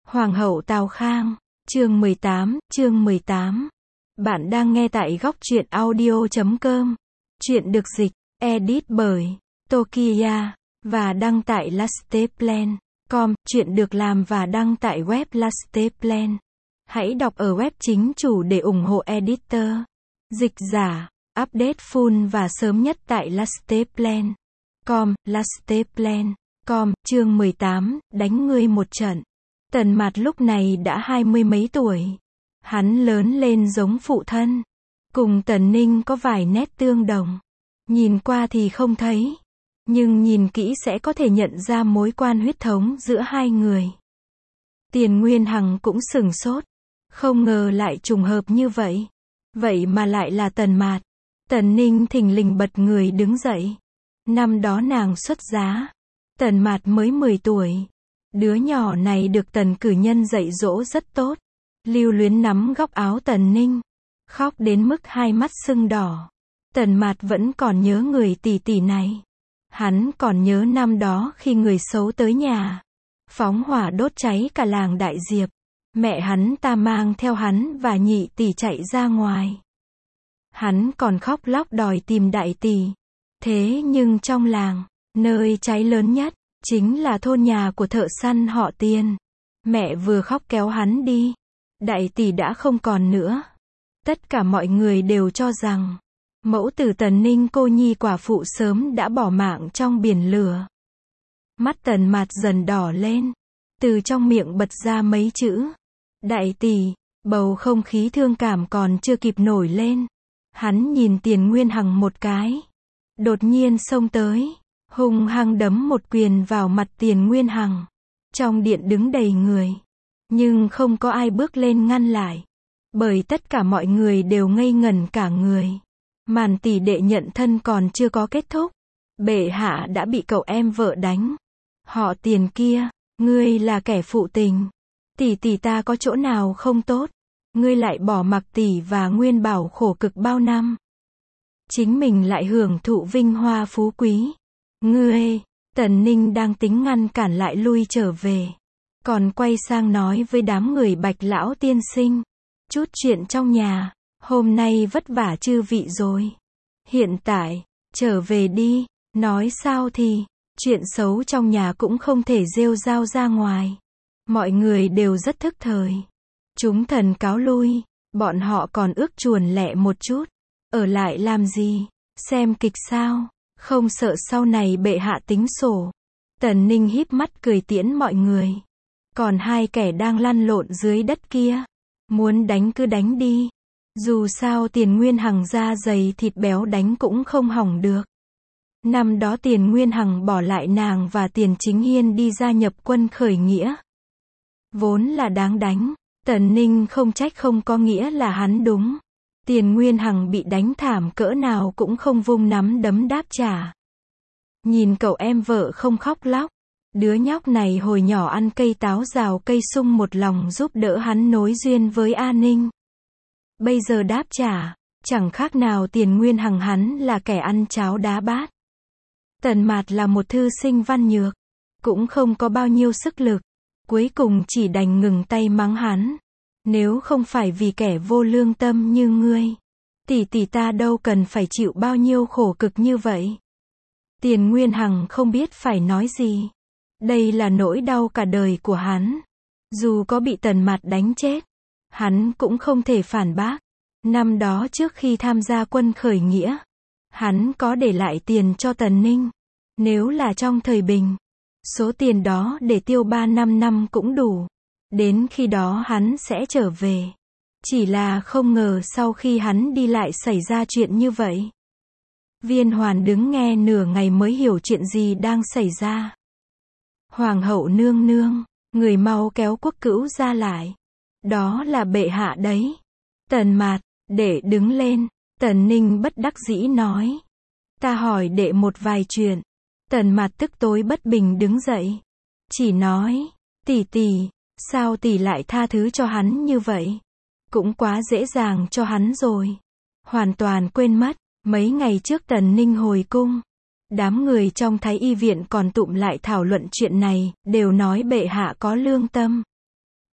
Hoàng hậu Tào Khang, chương 18. Bạn đang nghe tại góc truyện audio.com. Truyện được dịch, edit bởi Tokiya và đăng tại lasteplan.com. Truyện được làm và đăng tại web Lasteplan. Hãy đọc ở web chính chủ để ủng hộ editor, dịch giả, update full và sớm nhất tại Lasteplan.com. Lasteplan.com, chương 18, đánh ngươi một trận. Tần Mạt lúc này đã 20 mấy tuổi. Hắn lớn lên giống phụ thân. Cùng Tần Ninh có vài nét tương đồng. Nhìn qua thì không thấy. Nhưng nhìn kỹ sẽ có thể nhận ra mối quan huyết thống giữa hai người. Tiền Nguyên Hằng cũng sửng sốt. Không ngờ lại trùng hợp như vậy. Vậy mà lại là Tần Mạt. Tần Ninh thình lình bật người đứng dậy. Năm đó nàng xuất giá. Tần Mạt mới 10 tuổi. Đứa nhỏ này được Tần cử nhân dạy dỗ rất tốt. Lưu luyến nắm góc áo Tần Ninh. Khóc đến mức hai mắt sưng đỏ. Tần Mạt vẫn còn nhớ người tỷ tỷ này. Hắn còn nhớ năm đó khi người xấu tới nhà. Phóng hỏa đốt cháy cả làng Đại Diệp. Mẹ hắn ta mang theo hắn và nhị tỷ chạy ra ngoài. Hắn còn khóc lóc đòi tìm đại tỷ. Thế nhưng trong làng, nơi cháy lớn nhất, chính là thôn nhà của thợ săn họ Tiền. Mẹ vừa khóc kéo hắn đi. Đại tỷ đã không còn nữa. Tất cả mọi người đều cho rằng, mẫu tử Tần Ninh cô nhi quả phụ sớm đã bỏ mạng trong biển lửa. Mắt Tần Mạt dần đỏ lên. Từ trong miệng bật ra mấy chữ. Đại tỷ, bầu không khí thương cảm còn chưa kịp nổi lên. Hắn nhìn Tiền Nguyên Hằng một cái. Đột nhiên xông tới. Hung hăng đấm một quyền vào mặt Tiền Nguyên Hằng. Trong điện đứng đầy người. Nhưng không có ai bước lên ngăn lại. Bởi tất cả mọi người đều ngây ngẩn cả người. Màn tỷ đệ nhận thân còn chưa có kết thúc. Bệ hạ đã bị cậu em vợ đánh. Họ Tiền kia, ngươi là kẻ phụ tình. Tỷ tỷ ta có chỗ nào không tốt? Ngươi lại bỏ mặc tỷ và Nguyên Bảo khổ cực bao năm. Chính mình lại hưởng thụ vinh hoa phú quý. Ngươi, Tần Ninh đang tính ngăn cản lại lui trở về. Còn quay sang nói với đám người Bạch lão tiên sinh. Chút chuyện trong nhà, hôm nay vất vả chư vị rồi. Hiện tại, trở về đi, nói sao thì, chuyện xấu trong nhà cũng không thể rêu rao ra ngoài. Mọi người đều rất thức thời. Chúng thần cáo lui, bọn họ còn ước chuồn lẹ một chút. Ở lại làm gì? Xem kịch sao? Không sợ sau này bệ hạ tính sổ. Tần Ninh híp mắt cười tiễn mọi người. Còn hai kẻ đang lăn lộn dưới đất kia. Muốn đánh cứ đánh đi. Dù sao Tiền Nguyên Hằng da dày thịt béo đánh cũng không hỏng được. Năm đó Tiền Nguyên Hằng bỏ lại nàng và Tiền Chính Hiên đi gia nhập quân khởi nghĩa. Vốn là đáng đánh. Tần Ninh không trách không có nghĩa là hắn đúng. Tiền Nguyên Hằng bị đánh thảm cỡ nào cũng không vung nắm đấm đáp trả. Nhìn cậu em vợ không khóc lóc. Đứa nhóc này hồi nhỏ ăn cây táo rào cây sung một lòng giúp đỡ hắn nối duyên với A Ninh. Bây giờ đáp trả, chẳng khác nào Tiền Nguyên Hằng hắn là kẻ ăn cháo đá bát. Tần Mạt là một thư sinh văn nhược, cũng không có bao nhiêu sức lực. Cuối cùng chỉ đành ngừng tay mắng hắn. Nếu không phải vì kẻ vô lương tâm như ngươi, tỷ tỷ ta đâu cần phải chịu bao nhiêu khổ cực như vậy. Tiền Nguyên Hằng không biết phải nói gì. Đây là nỗi đau cả đời của hắn. Dù có bị Tần Mạt đánh chết, hắn cũng không thể phản bác. Năm đó trước khi tham gia quân khởi nghĩa, hắn có để lại tiền cho Tần Ninh. Nếu là trong thời bình, số tiền đó để tiêu 3-5 năm cũng đủ. Đến khi đó hắn sẽ trở về. Chỉ là không ngờ sau khi hắn đi lại xảy ra chuyện như vậy. Viên Hoàn đứng nghe nửa ngày mới hiểu chuyện gì đang xảy ra. Hoàng hậu nương nương, người mau kéo Quốc Cữu ra lại. Đó là bệ hạ đấy. Tần Mạt, đệ đứng lên. Tần Ninh bất đắc dĩ nói. Ta hỏi đệ một vài chuyện. Tần Mạt tức tối bất bình đứng dậy. Chỉ nói, tỷ tỷ, sao tỷ lại tha thứ cho hắn như vậy? Cũng quá dễ dàng cho hắn rồi. Hoàn toàn quên mất, mấy ngày trước Tần Ninh hồi cung. Đám người trong Thái Y viện còn tụm lại thảo luận chuyện này, đều nói bệ hạ có lương tâm.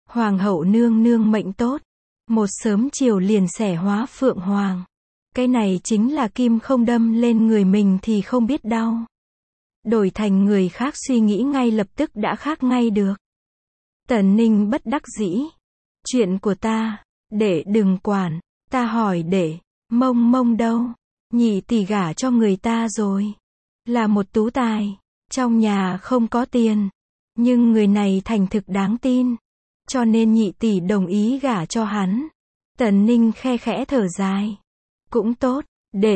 Hoàng hậu nương nương mệnh tốt. Một sớm chiều liền xẻ hóa phượng hoàng. Cái này chính là kim không đâm lên người mình thì không biết đau. Đổi thành người khác suy nghĩ ngay lập tức đã khác ngay được. Tần Ninh bất đắc dĩ. Chuyện của ta, đệ đừng quản. Ta hỏi đệ, Mông Mông đâu? Nhị tỷ gả cho người ta rồi. Là một tú tài. Trong nhà không có tiền. Nhưng người này thành thực đáng tin. Cho nên nhị tỷ đồng ý gả cho hắn. Tần Ninh khe khẽ thở dài. Cũng tốt,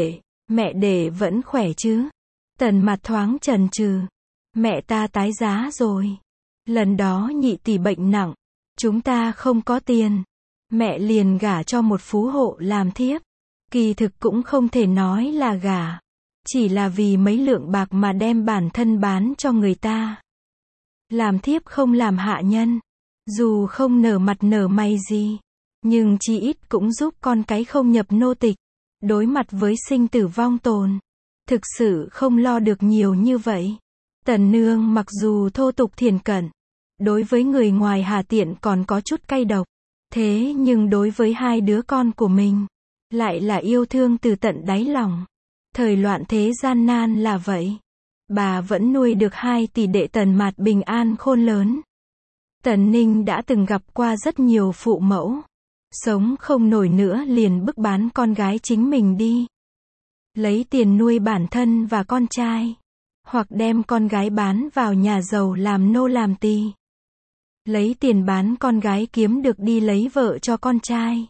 mẹ đệ vẫn khỏe chứ? Tần Mặt thoáng chần chừ. Mẹ ta tái giá rồi. Lần đó nhị tỷ bệnh nặng. Chúng ta không có tiền. Mẹ liền gả cho một phú hộ làm thiếp. Kỳ thực cũng không thể nói là gả. Chỉ là vì mấy lượng bạc mà đem bản thân bán cho người ta. Làm thiếp không làm hạ nhân. Dù không nở mặt nở mày gì. Nhưng chí ít cũng giúp con cái không nhập nô tịch. Đối mặt với sinh tử vong tồn. Thực sự không lo được nhiều như vậy. Tần nương mặc dù thô tục thiển cận. Đối với người ngoài hà tiện còn có chút cay độc. Thế nhưng đối với hai đứa con của mình. Lại là yêu thương từ tận đáy lòng. Thời loạn thế gian nan là vậy. Bà vẫn nuôi được 2 tỷ đệ Tần Mạt bình an khôn lớn. Tần Ninh đã từng gặp qua rất nhiều phụ mẫu. Sống không nổi nữa liền bức bán con gái chính mình đi. Lấy tiền nuôi bản thân và con trai. Hoặc đem con gái bán vào nhà giàu làm nô làm tỳ. Lấy tiền bán con gái kiếm được đi lấy vợ cho con trai.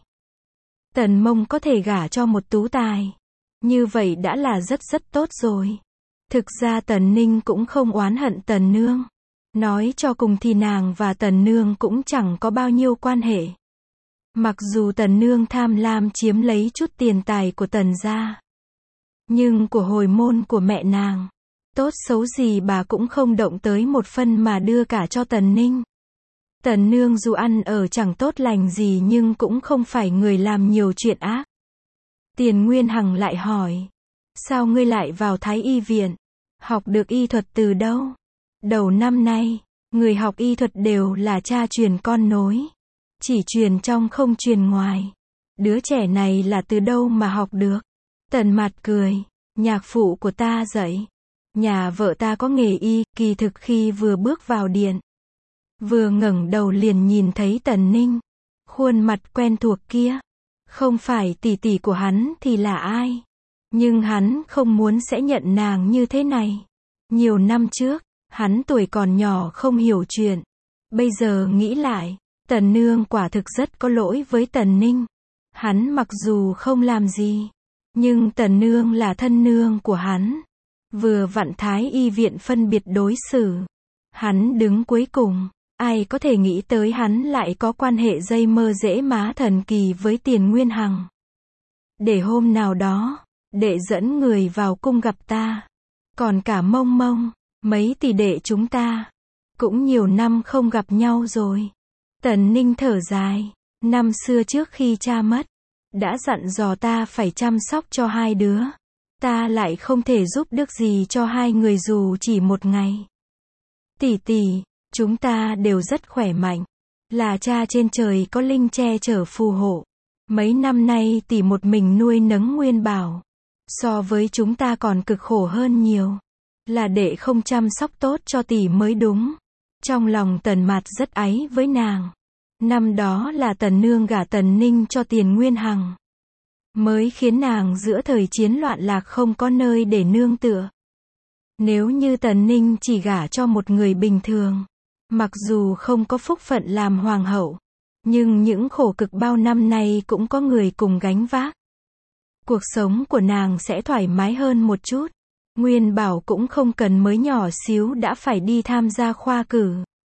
Tần Mông có thể gả cho một tú tài. Như vậy đã là rất tốt rồi. Thực ra Tần Ninh cũng không oán hận Tần Nương. Nói cho cùng thì nàng và Tần Nương cũng chẳng có bao nhiêu quan hệ. Mặc dù Tần Nương tham lam chiếm lấy chút tiền tài của Tần gia. Nhưng của hồi môn của mẹ nàng. Tốt xấu gì bà cũng không động tới một phân mà đưa cả cho Tần Ninh. Tần Nương dù ăn ở chẳng tốt lành gì nhưng cũng không phải người làm nhiều chuyện ác. Tiền Nguyên Hằng lại hỏi. Sao ngươi lại vào Thái Y viện? Học được y thuật từ đâu? Đầu năm nay, người học y thuật đều là cha truyền con nối. Chỉ truyền trong không truyền ngoài. Đứa trẻ này là từ đâu mà học được? Tần Mạt cười. Nhạc phụ của ta dạy. Nhà vợ ta có nghề y, kỳ thực khi vừa bước vào điện. Vừa ngẩng đầu liền nhìn thấy Tần Ninh. Khuôn mặt quen thuộc kia. Không phải tỷ tỷ của hắn thì là ai? Nhưng hắn không muốn sẽ nhận nàng như thế này. Nhiều năm trước, hắn tuổi còn nhỏ không hiểu chuyện. Bây giờ nghĩ lại, Tần Nương quả thực rất có lỗi với Tần Ninh. Hắn mặc dù không làm gì, nhưng Tần Nương là thân nương của hắn. Vừa vặn Thái Y viện phân biệt đối xử. Hắn đứng cuối cùng. Ai có thể nghĩ tới hắn lại có quan hệ dây mơ rễ má thần kỳ với Tiền Nguyên Hằng. Để hôm nào đó, đệ dẫn người vào cung gặp ta. Còn cả Mông Mông, mấy tỷ đệ chúng ta. Cũng nhiều năm không gặp nhau rồi. Tần Ninh thở dài. Năm xưa trước khi cha mất, đã dặn dò ta phải chăm sóc cho hai đứa. Ta lại không thể giúp được gì cho hai người dù chỉ một ngày. Tỷ tỷ, chúng ta đều rất khỏe mạnh. Là cha trên trời có linh che chở phù hộ. Mấy năm nay tỷ một mình nuôi nấng Nguyên Bảo. So với chúng ta còn cực khổ hơn nhiều. Là đệ không chăm sóc tốt cho tỷ mới đúng. Trong lòng Tần Mạt rất áy với nàng. Năm đó là Tần Nương gả Tần Ninh cho Tiền Nguyên Hằng. Mới khiến nàng giữa thời chiến loạn lạc không có nơi để nương tựa. Nếu như Tần Ninh chỉ gả cho một người bình thường. Mặc dù không có phúc phận làm hoàng hậu. Nhưng những khổ cực bao năm nay cũng có người cùng gánh vác. Cuộc sống của nàng sẽ thoải mái hơn một chút. Nguyên Bảo cũng không cần mới nhỏ xíu đã phải đi tham gia khoa cử.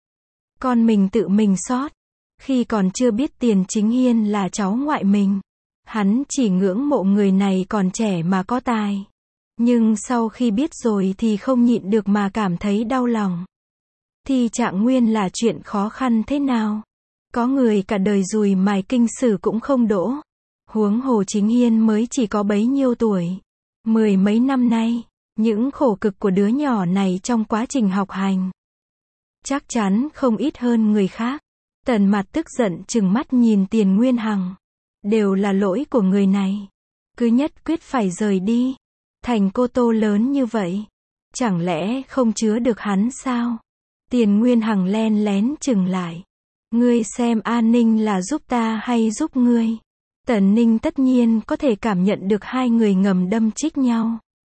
Con mình tự mình sót. Khi còn chưa biết Tiền Chính Hiên là cháu ngoại mình. Hắn chỉ ngưỡng mộ người này còn trẻ mà có tài. Nhưng sau khi biết rồi thì không nhịn được mà cảm thấy đau lòng. Thì Trạng Nguyên là chuyện khó khăn thế nào? Có người cả đời dùi mài kinh sử cũng không đỗ. Huống hồ Chính Hiên mới chỉ có bấy nhiêu tuổi. 10 mấy năm nay, những khổ cực của đứa nhỏ này trong quá trình học hành. Chắc chắn không ít hơn người khác. Tần Mạt tức giận trừng mắt nhìn Tiền Nguyên Hằng. Đều là lỗi của người này. Cứ nhất quyết phải rời đi. Thành cô tô lớn như vậy. Chẳng lẽ không chứa được hắn sao? Tiền Nguyên Hằng len lén chừng lại. Ngươi xem An Ninh là giúp ta hay giúp ngươi? Tần Ninh tất nhiên có thể cảm nhận được hai người ngầm đâm chích nhau.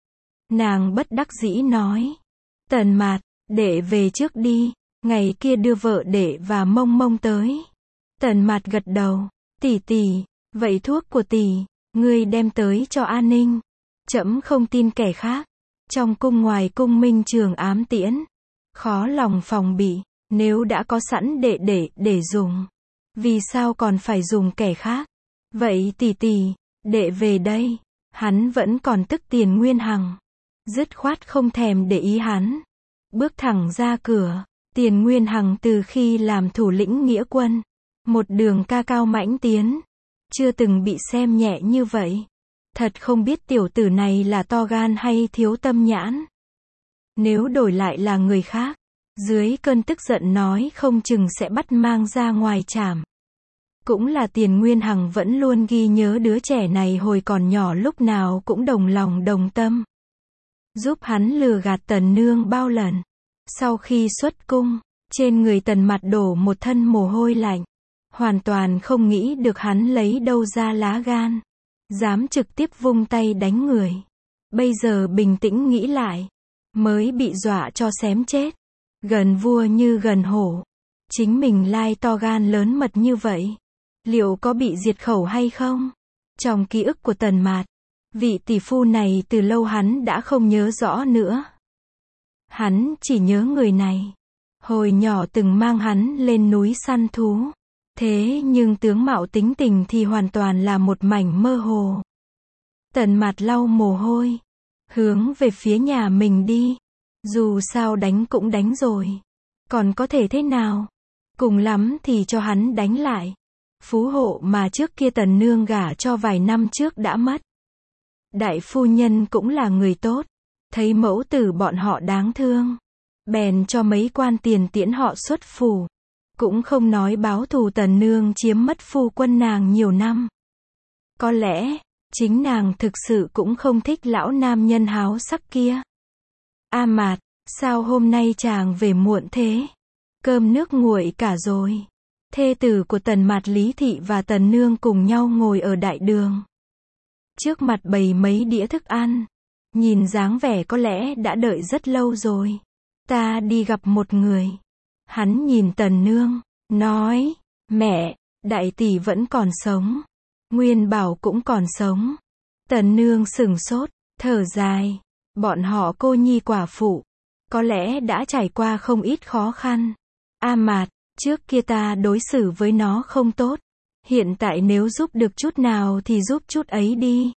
Nàng bất đắc dĩ nói. Tần Mạt, đệ về trước đi. Ngày kia đưa vợ đệ và Mông Mông tới. Tần Mạt gật đầu. Tỷ tỷ, vậy thuốc của tỷ, ngươi đem tới cho An Ninh. Trẫm không tin kẻ khác. Trong cung ngoài cung minh trường ám tiễn. Khó lòng phòng bị. Nếu đã có sẵn đệ để dùng. Vì sao còn phải dùng kẻ khác? Vậy tỷ tỷ, đệ về đây. Hắn vẫn còn tức Tiền Nguyên Hằng. Dứt khoát không thèm để ý hắn. Bước thẳng ra cửa. Tiền Nguyên Hằng từ khi làm thủ lĩnh nghĩa quân. Một đường ca cao mãnh tiến. Chưa từng bị xem nhẹ như vậy. Thật không biết tiểu tử này là to gan hay thiếu tâm nhãn. Nếu đổi lại là người khác. Dưới cơn tức giận nói không chừng sẽ bắt mang ra ngoài trảm. Cũng là Tiền Nguyên Hằng vẫn luôn ghi nhớ đứa trẻ này hồi còn nhỏ lúc nào cũng đồng lòng đồng tâm. Giúp hắn lừa gạt Tần Nương bao lần. Sau khi xuất cung, trên người Tần Mạt đổ một thân mồ hôi lạnh. Hoàn toàn không nghĩ được hắn lấy đâu ra lá gan. Dám trực tiếp vung tay đánh người. Bây giờ bình tĩnh nghĩ lại. Mới bị dọa cho xém chết. Gần vua như gần hổ. Chính mình lai to gan lớn mật như vậy. Liệu có bị diệt khẩu hay không? Trong ký ức của Tần Mạt, vị tỷ phu này từ lâu hắn đã không nhớ rõ nữa. Hắn chỉ nhớ người này. Hồi nhỏ từng mang hắn lên núi săn thú. Thế nhưng tướng mạo tính tình thì hoàn toàn là một mảnh mơ hồ. Tần Mạt lau mồ hôi. Hướng về phía nhà mình đi. Dù sao đánh cũng đánh rồi. Còn có thể thế nào? Cùng lắm thì cho hắn đánh lại. Phú hộ mà trước kia Tần Nương gả cho vài năm trước đã mất. Đại phu nhân cũng là người tốt. Thấy mẫu tử bọn họ đáng thương. Bèn cho mấy quan tiền tiễn họ xuất phủ. Cũng không nói báo thù Tần Nương chiếm mất phu quân nàng nhiều năm. Có lẽ, chính nàng thực sự cũng không thích lão nam nhân háo sắc kia. A Mạt, sao hôm nay chàng về muộn thế? Cơm nước nguội cả rồi. Thê tử của Tần Mạt Lý Thị và Tần Nương cùng nhau ngồi ở đại đường. Trước mặt bày mấy đĩa thức ăn. Nhìn dáng vẻ có lẽ đã đợi rất lâu rồi. Ta đi gặp một người. Hắn nhìn Tần Nương, nói, mẹ, đại tỷ vẫn còn sống. Nguyên Bảo cũng còn sống. Tần Nương sửng sốt, thở dài. Bọn họ cô nhi quả phụ. Có lẽ đã trải qua không ít khó khăn. A Mạt, trước kia ta đối xử với nó không tốt. Hiện tại nếu giúp được chút nào thì giúp chút ấy đi.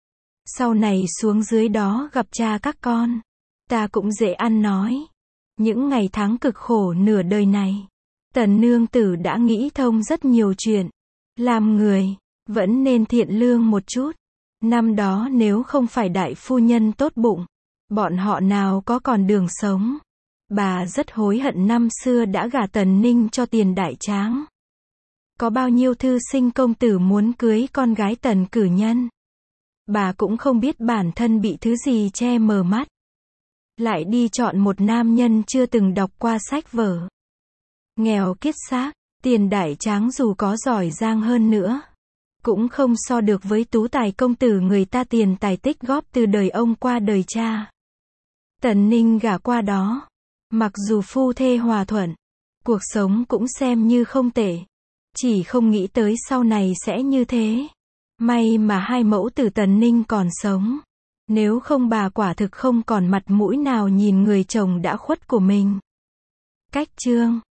Sau này xuống dưới đó gặp cha các con. Ta cũng dễ ăn nói. Những ngày tháng cực khổ nửa đời này. Tần nương tử đã nghĩ thông rất nhiều chuyện. Làm người, vẫn nên thiện lương một chút. Năm đó nếu không phải đại phu nhân tốt bụng, bọn họ nào có còn đường sống. Bà rất hối hận năm xưa đã gả Tần Ninh cho Tiền Đại Tráng. Có bao nhiêu thư sinh công tử muốn cưới con gái Tần cử nhân. Bà cũng không biết bản thân bị thứ gì che mờ mắt. Lại đi chọn một nam nhân chưa từng đọc qua sách vở. Nghèo kiết xác, Tiền Đại Tráng dù có giỏi giang hơn nữa, cũng không so được với tú tài công tử người ta tiền tài tích góp từ đời ông qua đời cha. Tần Ninh gả qua đó. Mặc dù phu thê hòa thuận, cuộc sống cũng xem như không tệ. Chỉ không nghĩ tới sau này sẽ như thế. May mà hai mẫu tử Tần Ninh còn sống. Nếu không bà quả thực không còn mặt mũi nào nhìn người chồng đã khuất của mình. Cách chương